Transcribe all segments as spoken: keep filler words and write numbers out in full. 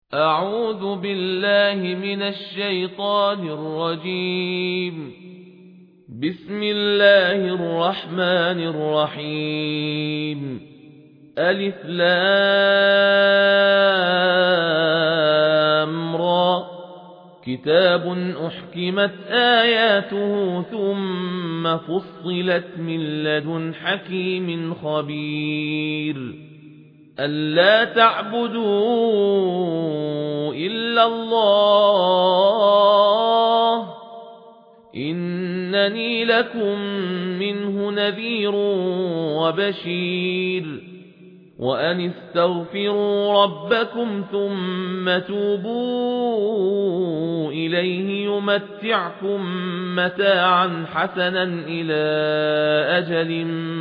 أعوذ بالله من الشيطان الرجيم. بسم الله الرحمن الرحيم. ألف لام را. كتاب أحكمت آياته ثم فصلت من لدن حكيم خبير. ألا تعبدوا إلا الله إنني لكم منه نذير وبشير. وأن استغفروا ربكم ثم توبوا إليه يمتعكم متاعا حسنا إلى أجل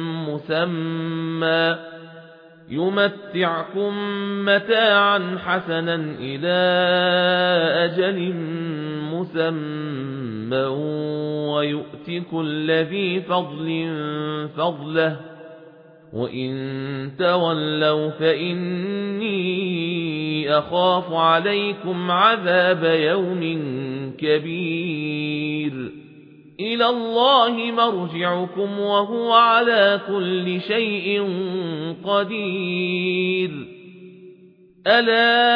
مسمى يمتعكم متاعا حسنا إلى أجل مسمى ويؤت كل ذي فضل فضله وإن تولوا فإني أخاف عليكم عذاب يوم كبير. إلى الله مرجعكم وهو على كل شيء قدير. ألا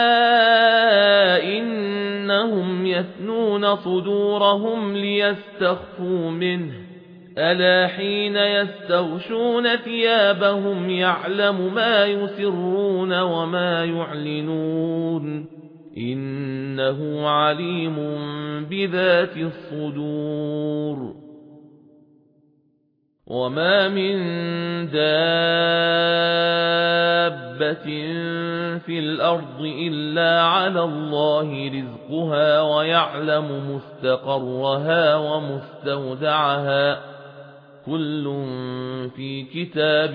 إنهم يثنون صدورهم ليستخفوا منه ألا حين يستغشون ثيابهم يعلم ما يسرون وما يعلنون إنه عليم بذات الصدور. وما من دابة في الأرض إلا على الله رزقها ويعلم مستقرها ومستودعها كل في كتاب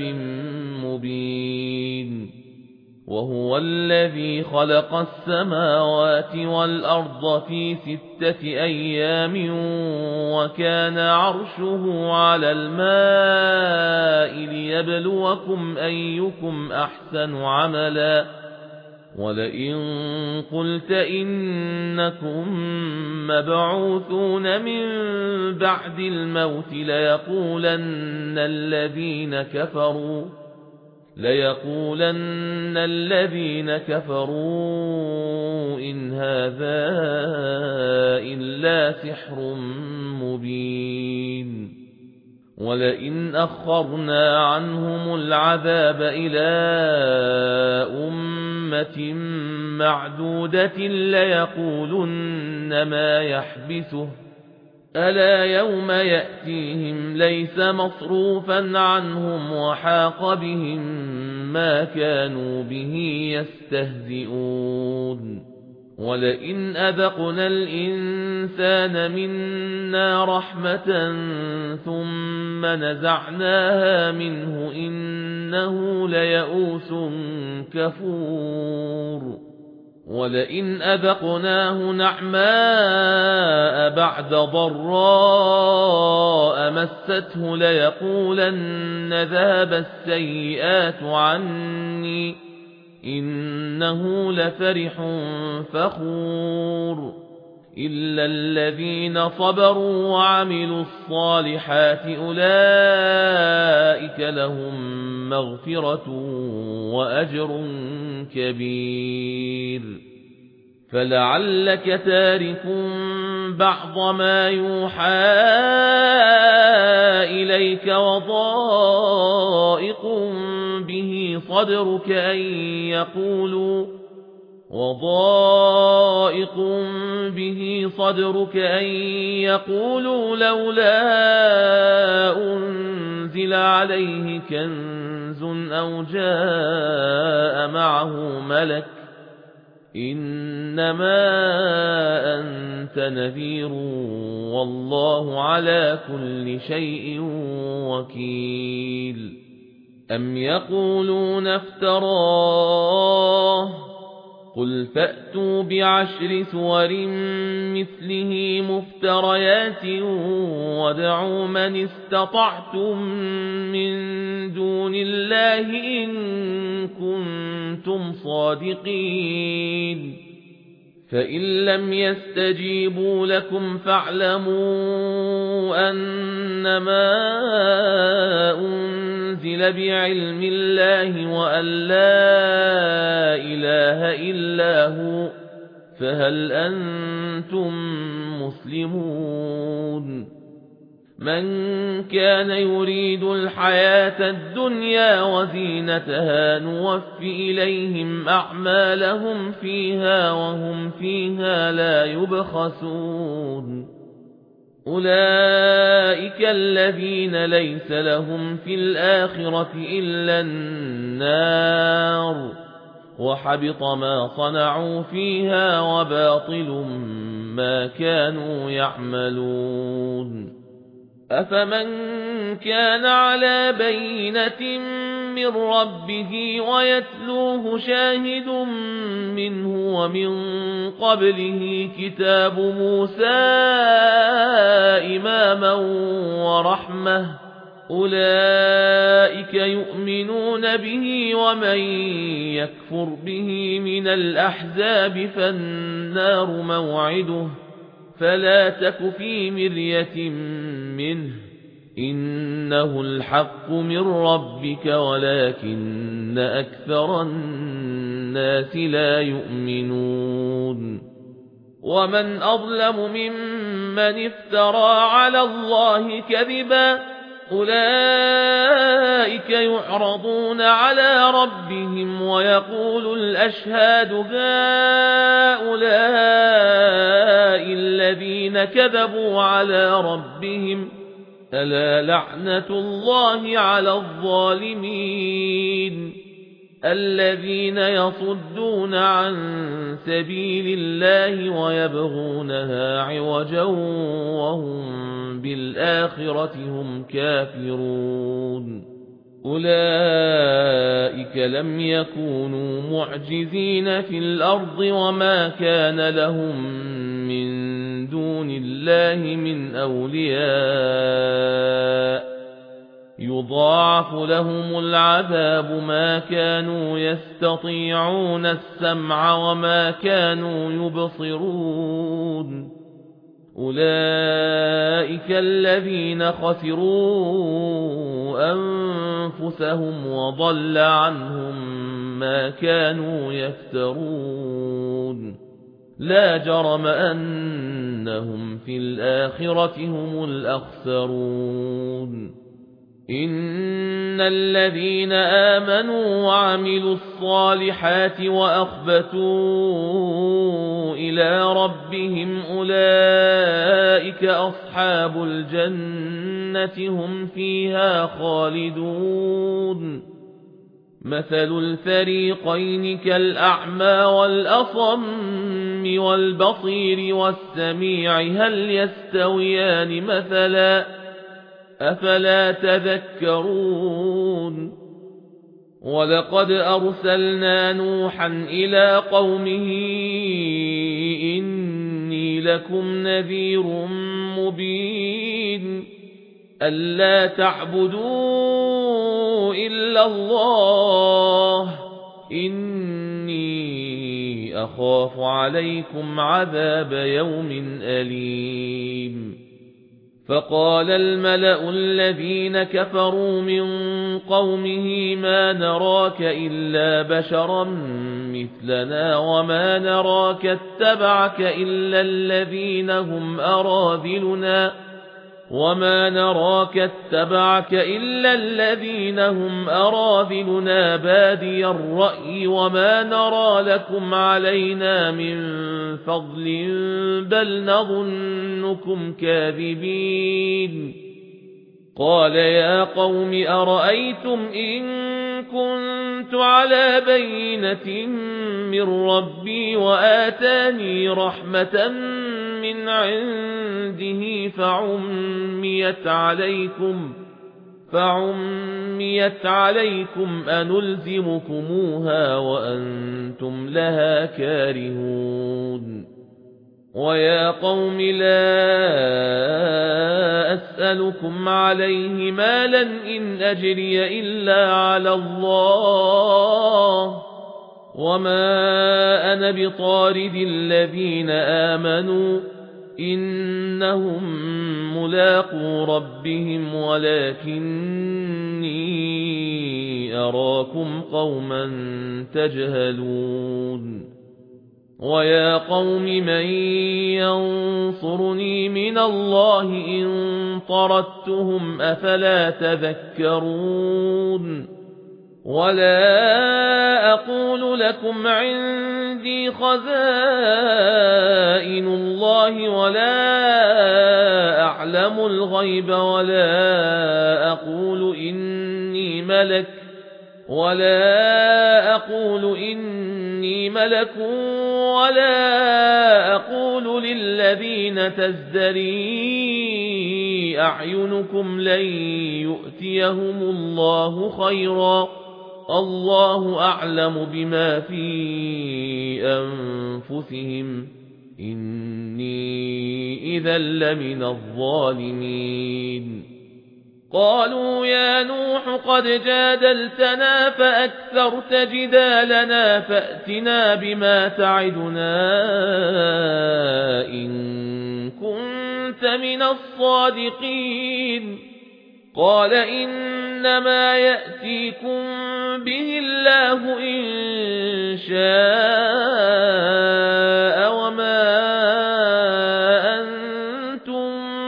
مبين. وهو الذي خلق السماوات والأرض في ستة أيام وكان عرشه على الماء ليبلوكم أيكم أحسن عملا. ولئن قلت إنكم مبعوثون من بعد الموت ليقولن الذين كفروا ليقولن الذين كفروا إن هذا إلا سحر مبين. ولئن أخرنا عنهم العذاب إلى أمة معدودة ليقولن ما يحبسه ألا يوم يأتيهم ليس مصروفا عنهم وحاق بهم ما كانوا به يستهزئون. ولئن أذقنا الإنسان منا رحمة ثم نزعناها منه إنه ليئوس كفور. ولئن أذقناه نعماء بعد ضراء مسته ليقولن ذهب السيئات عني إنه لفرح فخور. إلا الذين صبروا وعملوا الصالحات أولئك لهم مغفرة وأجر كبير. فلعلك تارك بعض ما يوحى إليك وضائق به صدرك أن يقولوا وضائق به صدرك أن يقولوا لولا أنزل عليه كنز أو جاء معه ملك إنما أنت نذير والله على كل شيء وكيل. أم يقولون افتراه قل فأتوا بعشر سور مثله مفتريات وادعوا من استطعتم من دون الله إن كنتم صادقين فإن لم يستجيبوا لكم فاعلموا أنما أنزل بعلم الله وأن لا إله إلا هو فهل أنتم مسلمون من كان يريد الحياة الدنيا وزينتها نوفي إليهم أعمالهم فيها وهم فيها لا يبخسون أولئك الذين ليس لهم في الآخرة إلا النار وحبط ما صنعوا فيها وباطل ما كانوا يعملون أفمن كان على بينة من ربه ويتلوه شاهد منه ومن قبله كتاب موسى إماما ورحمة أولئك يؤمنون به ومن يكفر به من الأحزاب فالنار موعده فلا تك في مرية منه إنه الحق من ربك ولكن أكثر الناس لا يؤمنون ومن أظلم ممن افترى على الله كذبا أولئك يعرضون على ربهم ويقول الأشهاد هؤلاء الذين كذبوا على ربهم ألا لعنة الله على الظالمين الذين يصدون عن سبيل الله ويبغونها عوجا وهم بالآخرة هم كافرون أولئك لم يكونوا معجزين في الأرض وما كان لهم من دون الله من أولياء يضاعف لهم العذاب ما كانوا يستطيعون السمع وما كانوا يبصرون أولئك الذين خسروا أنفسهم وضل عنهم ما كانوا يفترون لا جرم أنهم في الآخرة هم الأخسرون إن الذين آمنوا وعملوا الصالحات وأخبتوا إلى ربهم أولئك أصحاب الجنة هم فيها خالدون مثل الفريقين كالأعمى والأصم والبصير والسميع هل يستويان مثلا أفلا تذكرون ولقد أرسلنا نوحا إلى قومه إني لكم نذير مبين ألا تعبدوا إلا الله إني أخاف عليكم عذاب يوم أليم فقال الملأ الذين كفروا من قومه ما نراك إلا بشرا مثلنا وما نراك اتبعك إلا الذين هم أراذلنا وما نراك اتبعك إلا الذين هم أراذلنا بادي الرأي وما نرى لكم علينا من فضل بل نظنكم كاذبين قال يا قوم أرأيتم إن كنت على بينة من ربي وآتاني رحمة من عنده فعميت عليكم فعميت عليكم أنلزمكموها وأنتم لها كارهون ويا قوم لا أسألكم عليه مالا إن أجري إلا على الله وما أنا بطارد الذين آمنوا إنهم ملاقو ربهم ولكني أراكم قوما تجهلون ويا قوم من ينصرني من الله إن طردتهم أفلا تذكرون ولا أقول لكم عندي خزائن الله ولا أعلم الغيب ولا أقول إني ملك ولا أقول إني ملك ولا أقول للذين تزدري أعينكم لن يؤتيهم الله خيرا الله أعلم بما في أنفسهم إني إذا لمن الظالمين قالوا يا نوح قد جادلتنا فأكثرت جدالنا فأتنا بما تعدنا إن كنت من الصادقين قال إنما يأتيكم به الله إن شاء وما أنتم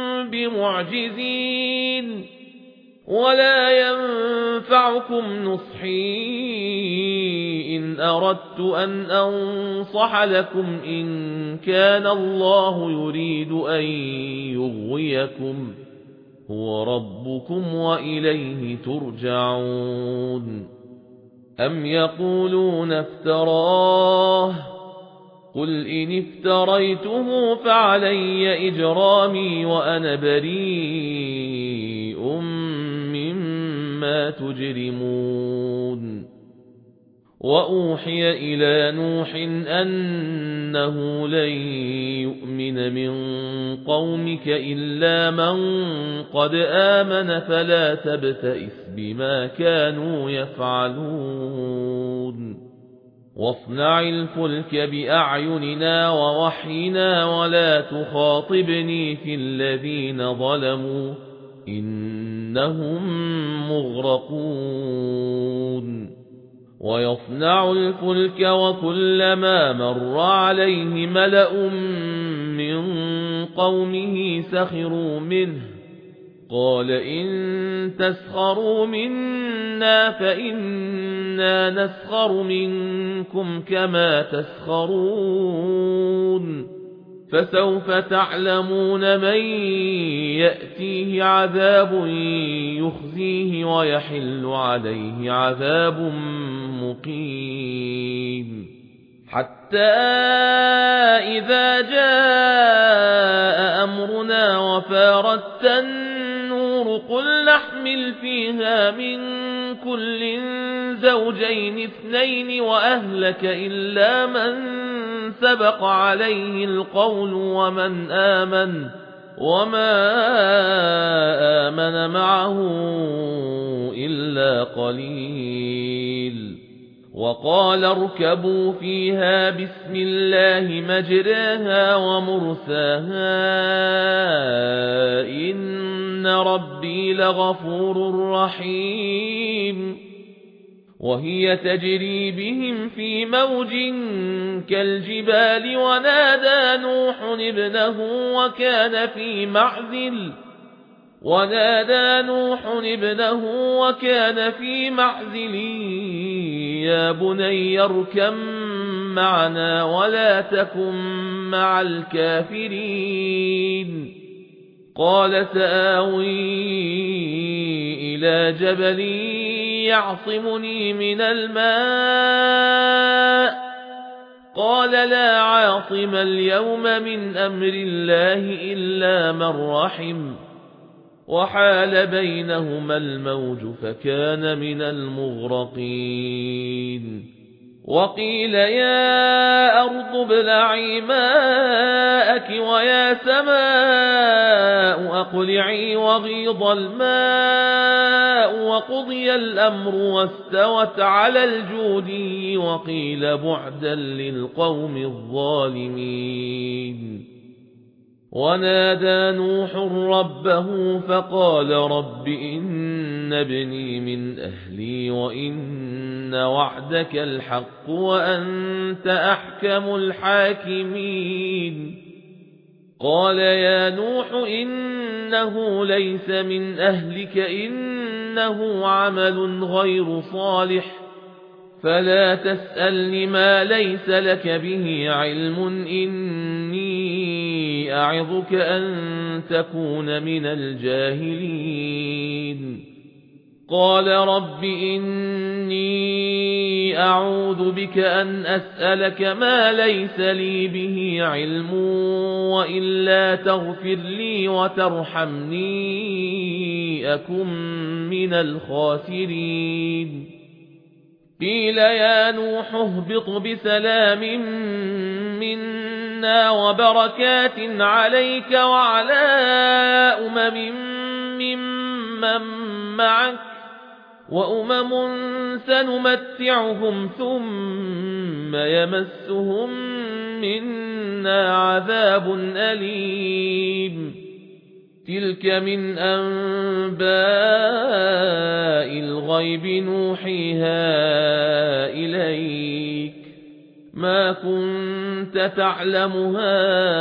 بمعجزين ولا ينفعكم نصحي إن أردت أن أنصح لكم إن كان الله يريد أن يغويكم هو ربكم وإليه ترجعون أم يقولون افتراه قل إن افتريته فعلي إجرامي وأنا بريء مما تجرمون وأوحي إلى نوح أنه لن يؤمن من قومك إلا من قد آمن فلا تبتئس بما كانوا يفعلون واصنع الفلك بأعيننا ووحينا ولا تخاطبني في الذين ظلموا إنهم مغرقون ويصنع الفلك وكلما مر عليه ملأ من قومه سخروا منه قال إن تسخروا منا فإنا نسخر منكم كما تسخرون فسوف تعلمون من يأتيه عذاب يخزيه ويحل عليه عذاب مقيم حتى إذا جاء أمرنا وفارت النور قل نحمل فيها من كل زوجين اثنين وأهلك إلا من سبق عليه القول ومن آمن وما آمن معه إلا قليل وقال اركبوا فيها بسم الله مجراها ومرساها إن ربي لغفور رحيم وهي تجري بهم في موج كالجبال ونادى نوح ابنه وكان في معزل ونادى نوح ابنه وكان في معزل يا بني اركب معنا ولا تكن مع الكافرين قال سآوي إلى جبل يعصمني من الماء قال لا عاصم اليوم من أمر الله إلا من رحم وحال بينهما الموج فكان من المغرقين وقيل يا أرض ابلعي ماءك ويا سماء أقلعي وغيض الماء وقضي الأمر واستوت على الجودي وقيل بعدا للقوم الظالمين. ونادى نوح ربه فقال رب إن ابني من أهلي وإن وعدك الحق وأنت أحكم الحاكمين. قال يا نوح إنه ليس من أهلك إنه عمل غير صالح فلا تسألني ما ليس لك به علم إني أعظك أن تكون من الجاهلين. قال رب إني أعوذ بك أن أسألك ما ليس لي به علم وإلا تغفر لي وترحمني أكن من الخاسرين. قيل يا نوح اهبط بسلام منا وبركات عليك وعلى أمم ممن معك وأمم سنمتعهم ثم يمسهم منا عذاب أليم. تلك من أنباء الغيب نوحيها إليك ما كنت تعلمها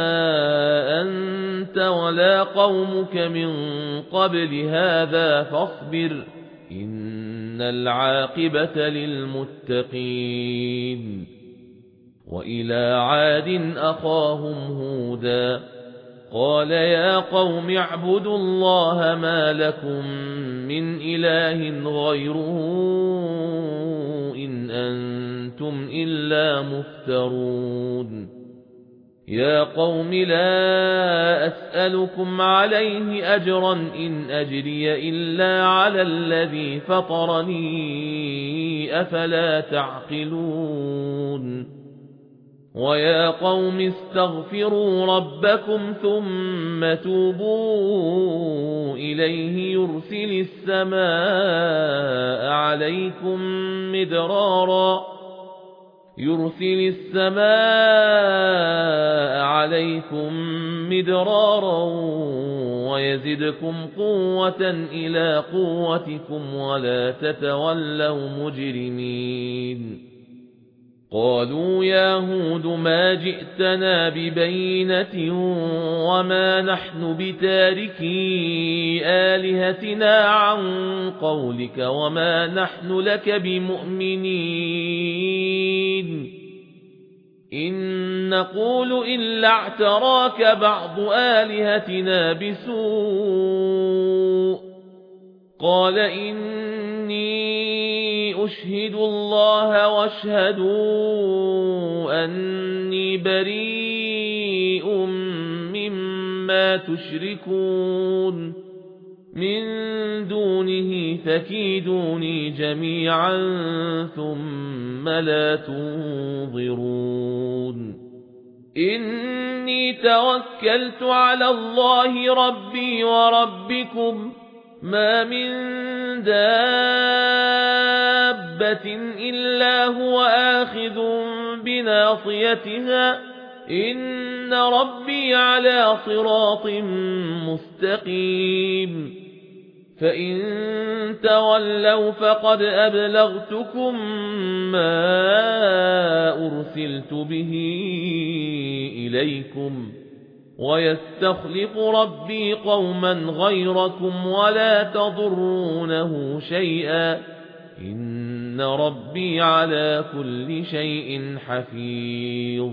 أنت ولا قومك من قبل هذا فاصبر إن العاقبة للمتقين. وإلى عاد أخاهم هودا قال يا قوم اعبدوا الله ما لكم من إله غيره إن أنتم إلا مفترون. يا قوم لا أسألكم عليه أجرا إن أجري إلا على الذي فطرني أفلا تعقلون. ويا قوم استغفروا ربكم ثم توبوا إليه يرسل السماء عليكم مدرارا يرسل السماء عليكم مدرارا ويزدكم قوة إلى قوتكم ولا تتولوا مجرمين. قالوا يا هود ما جئتنا ببينة وما نحن بتاركي آلهتنا عن قولك وما نحن لك بمؤمنين إن نقول إلا اعتراك بعض آلهتنا بسوء. قال إني أشهد الله واشهدوا أني بريء مما تشركون من دونه فكيدوني جميعا ثم لا تنظرون. إني توكلت على الله ربي وربكم ما من دابة إلا هو آخذ بناصيتها إن ربي على صراط مستقيم. فإن تولوا فقد أبلغتكم ما أرسلت به إليكم ويستخلف ربي قوما غيركم ولا تضرونه شيئا إن ربي على كل شيء حفيظ.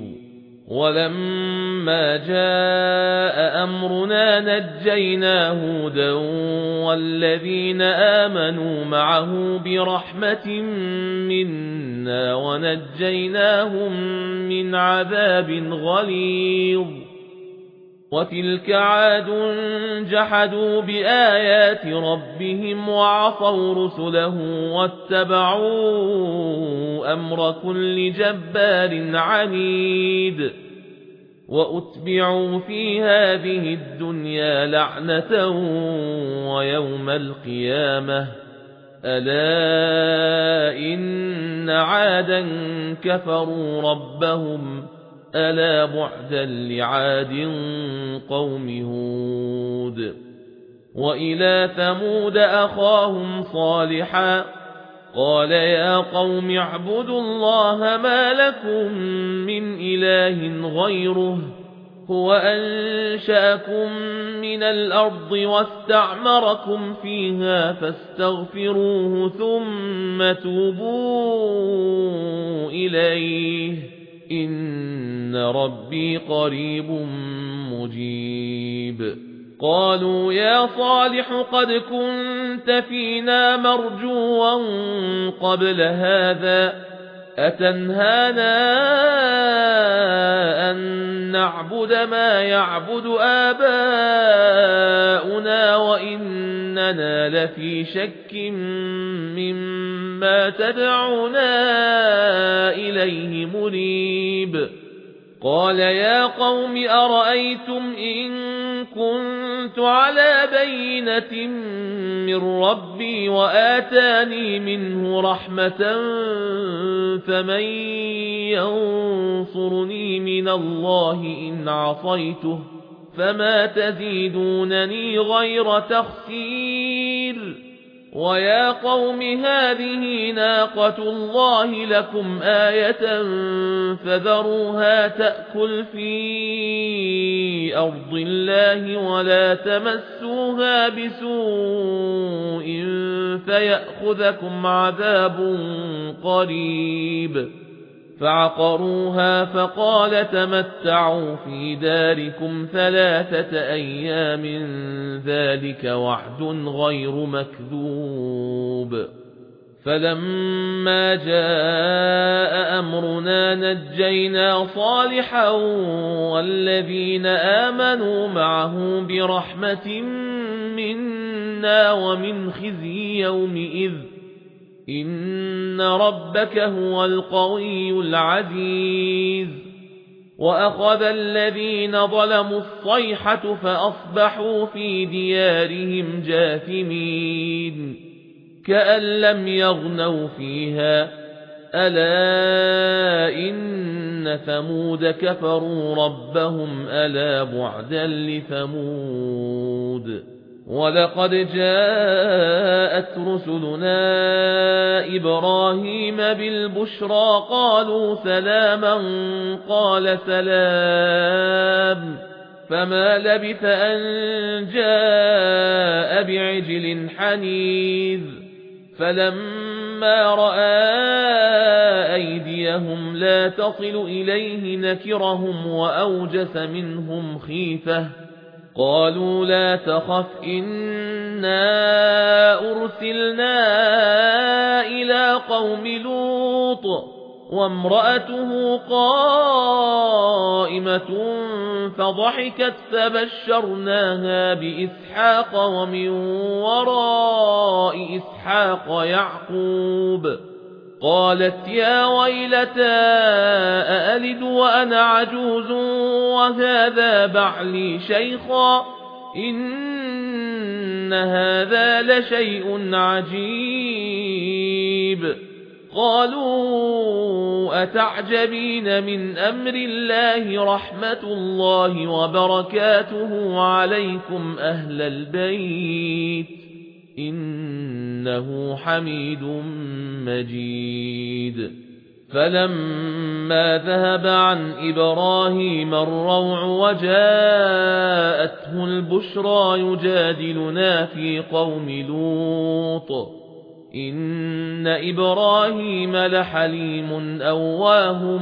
ولما جاء أمرنا نجينا هودا والذين آمنوا معه برحمة منا ونجيناهم من عذاب غليظ. وتلك عاد جحدوا بآيات ربهم وعصوا رسله واتبعوا أمر كل جبار عنيد وأتبعوا في هذه الدنيا لعنة ويوم القيامة ألا إن عادا كفروا ربهم ألا بعدا لعاد قوم هود وإلى ثمود أخاهم صالحا قال يا قوم اعبدوا الله ما لكم من إله غيره هو أنشأكم من الأرض واستعمركم فيها فاستغفروه ثم توبوا إليه إن ربي قريب مجيب قالوا يا صالح قد كنت فينا مرجوا قبل هذا أتنهانا أن نعبد ما يعبد آباؤنا وإننا لفي شك مما تدعونا إليه مريب قال يا قوم أرأيتم إن كنت على بينة من ربي وآتاني منه رحمة فمن ينصرني من الله إن عصيته فما تزيدونني غير تخسير ويا قوم هذه ناقة الله لكم آية فذروها تأكل في أرض الله ولا تمسوها بسوء فيأخذكم عذاب قريب فعقروها فقال تمتعوا في داركم ثلاثة أيام ذلك وعد غير مكذوب فلما جاء أمرنا نجينا صالحا والذين آمنوا معه برحمة منا ومن خزي يومئذ إن ربك هو القوي العزيز وأخذ الذين ظلموا الصيحة فأصبحوا في ديارهم جاثمين كأن لم يغنوا فيها ألا إن ثمود كفروا ربهم ألا بعدا لثمود ولقد جاءت رسلنا إبراهيم بالبشرى قالوا سلاما قال سلام فما لبث أن جاء بعجل حنيذ فلما رأى أيديهم لا تصل إليه نكرهم وأوجس منهم خيفة قالوا لا تخف إنا أرسلنا إلى قوم لوط وامرأته قائمة فضحكت فبشرناها بإسحاق ومن وراء إسحاق يعقوب قالت يا ويلتى أألد وأنا عجوز وهذا بعلي شيخا إن هذا لشيء عجيب قالوا أتعجبين من أمر الله رحمة الله وبركاته عليكم أهل البيت إنه حميد مجيد فلما ذهب عن إبراهيم الروع وجاءته البشرى يجادلنا في قوم لوط إن إبراهيم لحليم أواه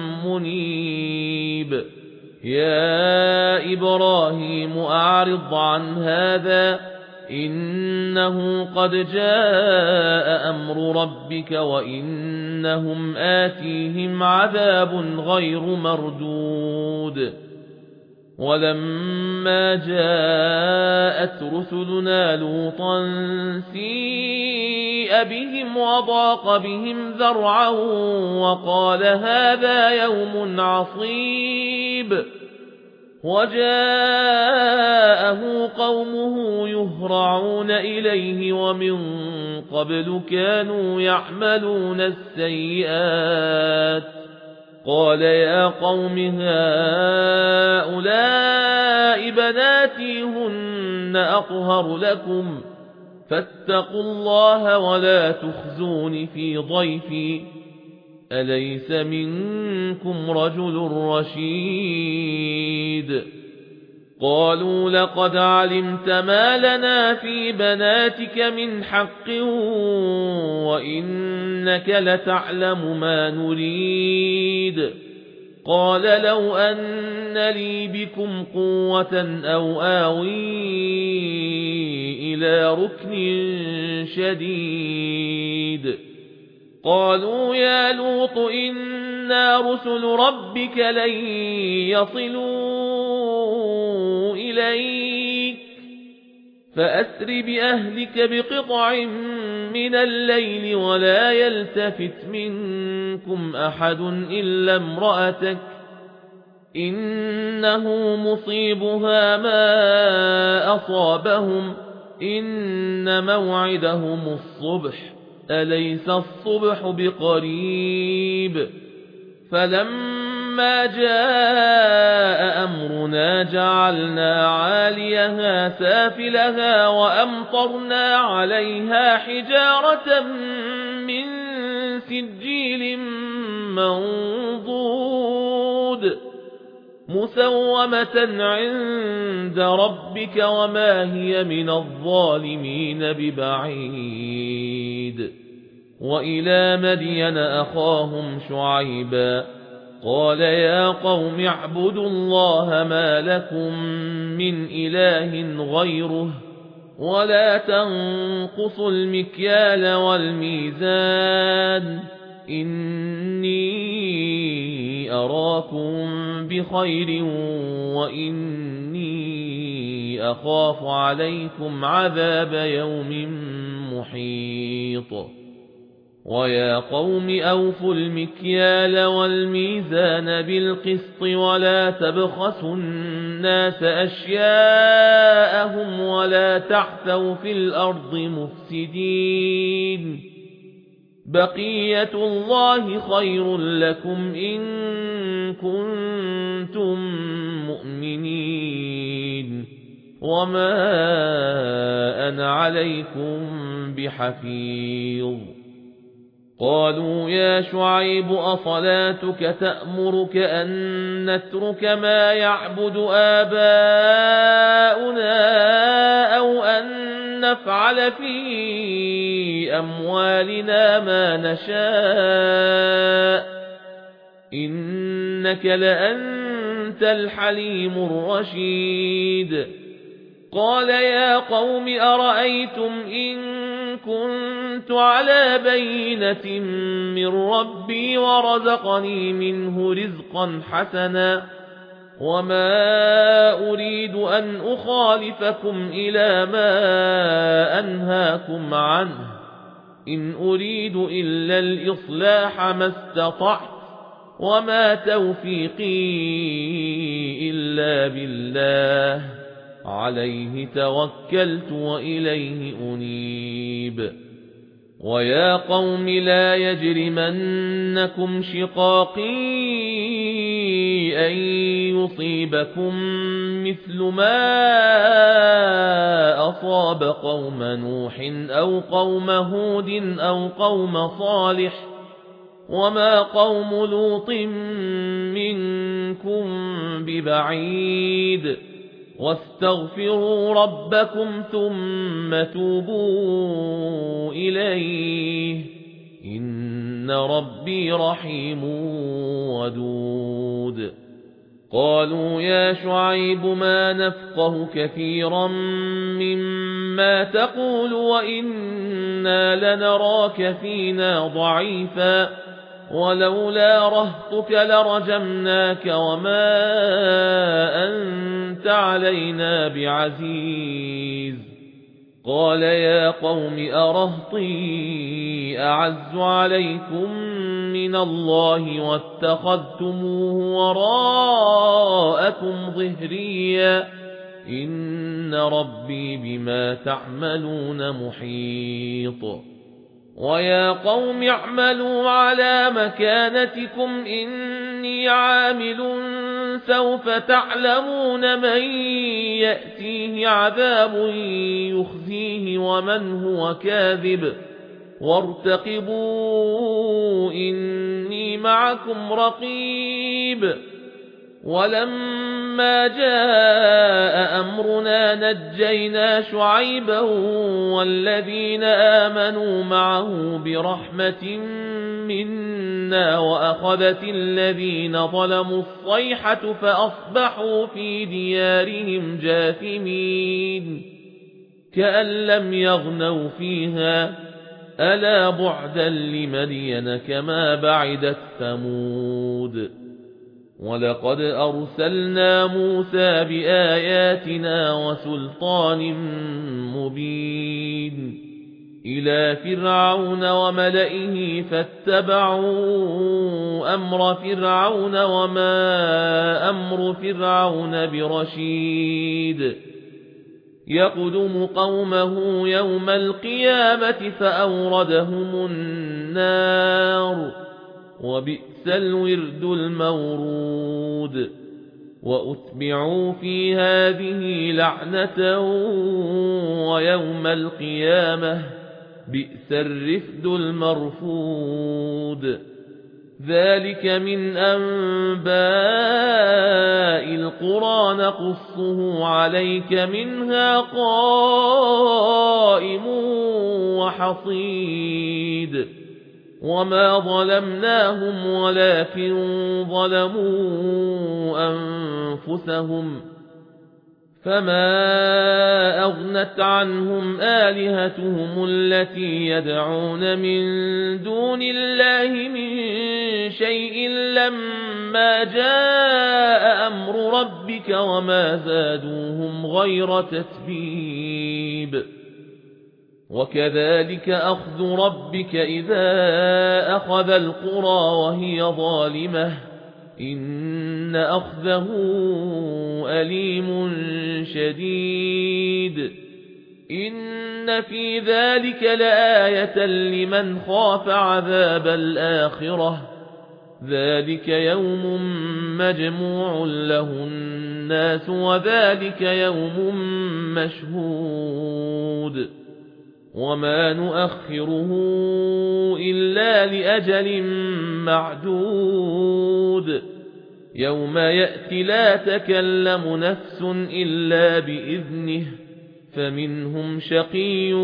منيب يا إبراهيم أعرض عن هذا إنه قد جاء أمر ربك وإنهم آتيهم عذاب غير مردود ولما جاءت رسلنا لوطا سيء بهم وضاق بهم ذرعا وقال هذا يوم عصيب وجاءه قومه يهرعون إليه ومن قبل كانوا يعملون السيئات قال يا قوم هؤلاء بناتي هن أطهر لكم فاتقوا الله ولا تخزون في ضيفي أليس منكم رجل رشيد قالوا لقد علمت ما لنا في بناتك من حق وإنك لتعلم ما نريد قال لو أن لي بكم قوة أو آوي إلى ركن شديد قالوا يا لوط إنا رسل ربك لن يصلوا إليك فأسر بأهلك بقطع من الليل ولا يلتفت منكم أحد إلا امرأتك إنه مصيبها ما أصابهم إن موعدهم الصبح أليس الصبح بقريب فلما جاء أمرنا جعلنا عاليها سافلها وأمطرنا عليها حجارة من سجيل منضود مسومة عند ربك وما هي من الظالمين ببعيد وإلى مدين أخاهم شعيبا قال يا قوم اعبدوا الله ما لكم من إله غيره ولا تنقصوا المكيال والميزان إني أراكم بخير وإني أخاف عليكم عذاب يوم محيط ويا قوم أوفوا المكيال والميزان بالقسط ولا تبخسوا الناس أشياءهم ولا تعثوا في الأرض مفسدين بقية الله خير لكم إن كنتم مؤمنين وما أنا عليكم بحفيظ قالوا يا شعيب أصلاتك تأمرك أن نترك ما يعبد آباؤنا أو أن نفعل في أموالنا ما نشاء إنك لأنت الحليم الرشيد قال يا قوم أرأيتم إن كنت على بينة من ربي ورزقني منه رزقا حسنا وما أريد أن أخالفكم إلى ما أنهاكم عنه إن أريد إلا الإصلاح ما استطعت وما توفيقي إلا بالله عليه توكلت وإليه أنيب ويا قوم لا يجرمنكم شقاقي أن يصيبكم مثل ما أصاب قوم نوح أو قوم هود أو قوم صالح وما قوم لوط منكم ببعيد واستغفروا ربكم ثم توبوا إليه إن ربي رحيم ودود قالوا يا شعيب ما نفقه كثيرا مما تقول وإنا لنراك فينا ضعيفا ولولا رهطك لرجمناك وما أنت علينا بعزيز. قال يا قوم أرهطي أعز عليكم من الله واتخذتموه وراءكم ظهريا إن ربي بما تعملون محيط. ويا قوم اعملوا على مكانتكم إني عامل سوف تعلمون من يأتيه عذاب يخزيه ومن هو كاذب وارتقبوا إني معكم رقيب. ولما جاء أمرنا نجينا شعيبا والذين آمنوا معه برحمة منا وأخذت الذين ظلموا الصيحة فأصبحوا في ديارهم جاثمين كأن لم يغنوا فيها ألا بعدا لمدين كما بعدت ثمود. ولقد أرسلنا موسى بآياتنا وسلطان مبين إلى فرعون وملئه فاتبعوا أمر فرعون وما أمر فرعون برشيد. يقدم قومه يوم القيامة فأوردهم النار وبئس الورد المورود. وأتبعوا في هذه لعنة ويوم القيامة بئس الرفد المرفود. ذلك من أنباء القرى نقصه عليك منها قائم وحصيد. وما ظلمناهم ولكن ظلموا أنفسهم فما أغنت عنهم آلهتهم التي يدعون من دون الله من شيء لما جاء أمر ربك وما زادوهم غير تتبيب. وكذلك أخذ ربك إذا أخذ القرى وهي ظالمة إن أخذه أليم شديد. إن في ذلك لآية لمن خاف عذاب الآخرة ذلك يوم مجموع له الناس وذلك يوم مشهود. وما نؤخره إلا لأجل معدود. يوم يأتي لا تكلم نفس إلا بإذنه فمنهم شقي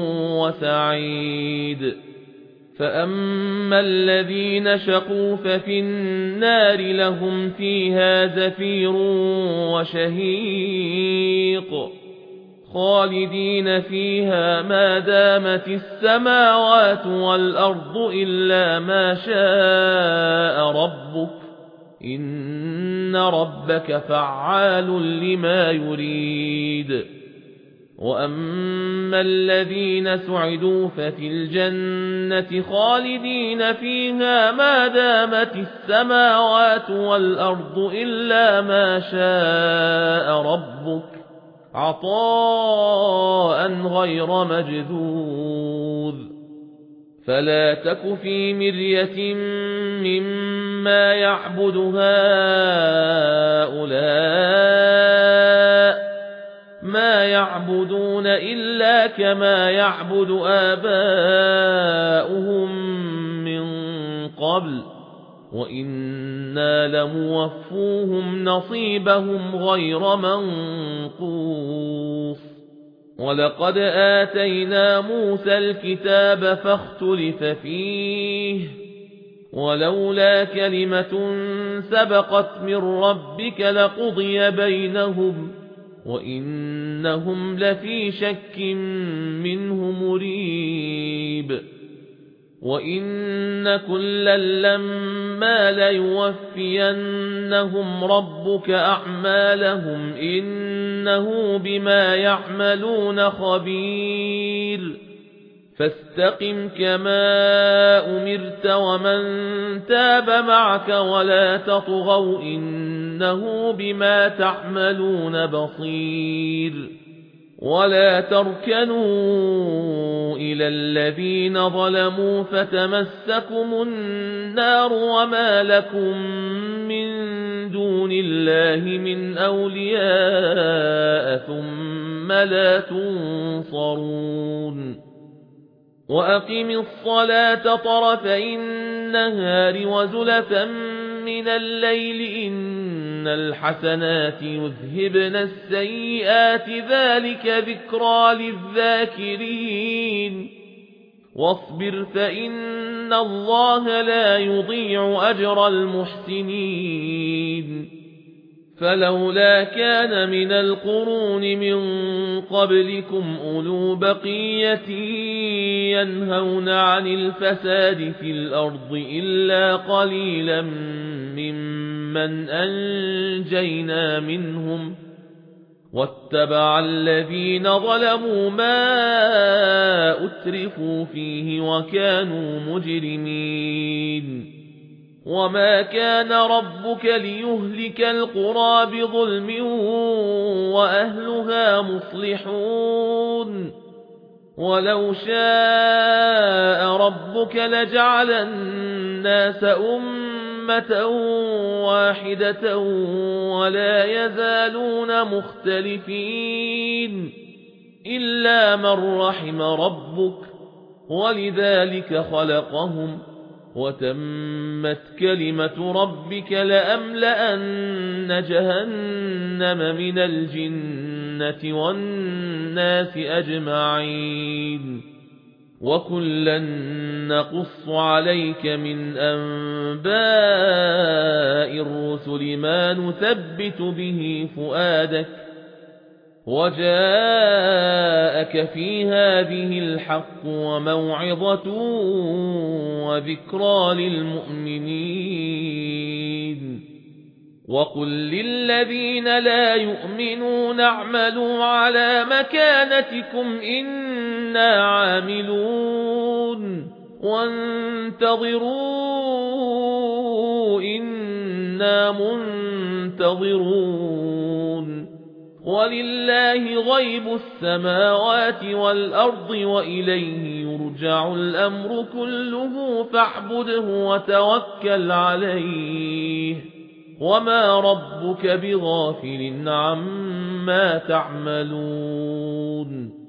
وسعيد. فأما الذين شقوا ففي النار لهم فيها زفير وشهيق خالدين فيها ما دامت السماوات والأرض إلا ما شاء ربك إن ربك فعال لما يريد. وأما الذين سعدوا ففي الجنة خالدين فيها ما دامت السماوات والأرض إلا ما شاء ربك عطاء غير مجذوذ. فلا تك في مرية مما يعبد هؤلاء ما يعبدون إلا كما يعبد آباؤهم من قبل وإنا لموفوهم نصيبهم غير منقوص. ولقد آتينا موسى الكتاب فاختلف فيه ولولا كلمة سبقت من ربك لقضي بينهم وإنهم لفي شك منه مريب. وإن كلا لما ليوفينهم ربك أعمالهم إن إنه بما يعملون خبير فاستقم كما أمرت ومن تاب معك ولا تطغوا إنه بما تعملون بصير ولا تركنوا إلى الذين ظلموا فتمسكم النار وما لكم من دون الله من أولياء ثم لا تنصرون وأقم الصلاة طرفي النهار وزلفا من الليل إن الحسنات يذهبن السيئات ذلك ذكرى للذاكرين واصبر فإن الله لا يضيع أجر المحسنين فلولا كان من القرون من قبلكم أولو بقية ينهون عن الفساد في الأرض إلا قليلا ممن أنجينا منهم واتبع الذين ظلموا ما أترفوا فيه وكانوا مجرمين وما كان ربك ليهلك القرى بظلم وأهلها مصلحون ولو شاء ربك لجعل الناس أمة واحدة ولا يزالون مختلفين إلا من رحم ربك ولذلك خلقهم وتمت كلمة ربك لأملأن جهنم من الجنة والناس أجمعين وكلا نقص عليك من أنباء الرسل ما نثبت به فؤادك وجاءك في هذه الحق وموعظة وذكرى للمؤمنين وقل للذين لا يؤمنون اعملوا على مكانتكم إنا عاملون وانتظروا إنا منتظرون ولله غيب السماوات والأرض وإليه يرجع الأمر كله فاعبده وتوكل عليه وما ربك بغافل عما تعملون